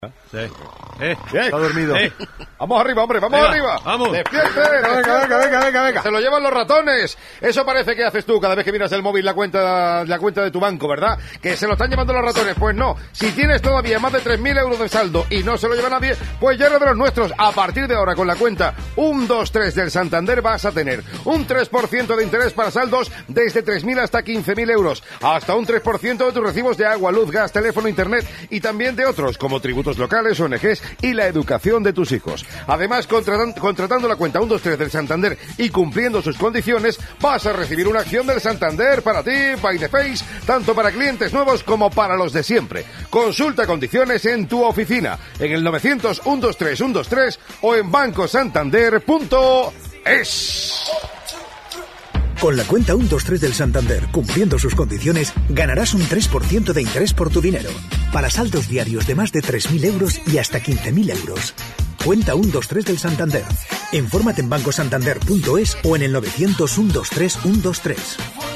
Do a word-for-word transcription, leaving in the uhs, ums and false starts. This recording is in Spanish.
Sí. Eh, Bien. está dormido. Eh. Vamos arriba, hombre, vamos Venga, arriba. vamos. Despierte, Venga, venga, venga, venga, venga, venga. Se lo llevan los ratones. Eso parece que haces tú cada vez que miras el móvil la cuenta, la cuenta de tu banco, ¿verdad? Que se lo están llevando los ratones. Pues no. Si tienes todavía más de tres mil euros de saldo y no se lo lleva nadie, pues ya eres de los nuestros. A partir de ahora, con la cuenta uno dos tres del Santander vas a tener un tres por ciento de interés para saldos desde tres mil hasta quince mil euros. Hasta un tres por ciento de tus recibos de agua, luz, gas, teléfono, internet y también de otros, como tributos locales, O N Ges y la educación de tus hijos. Además, contratan, contratando la cuenta uno dos tres del Santander y cumpliendo sus condiciones, vas a recibir una acción del Santander para ti, by the face, tanto para clientes nuevos como para los de siempre. Consulta condiciones en tu oficina, en el novecientos, uno dos tres, uno dos tres o en banco santander punto es. Con la cuenta uno dos tres del Santander, cumpliendo sus condiciones, ganarás un tres por ciento de interés por tu dinero. Para saldos diarios de más de tres mil euros y hasta quince mil euros. Cuenta uno dos tres del Santander. Infórmate en banco santander punto es o en el novecientos, uno dos tres, uno dos tres.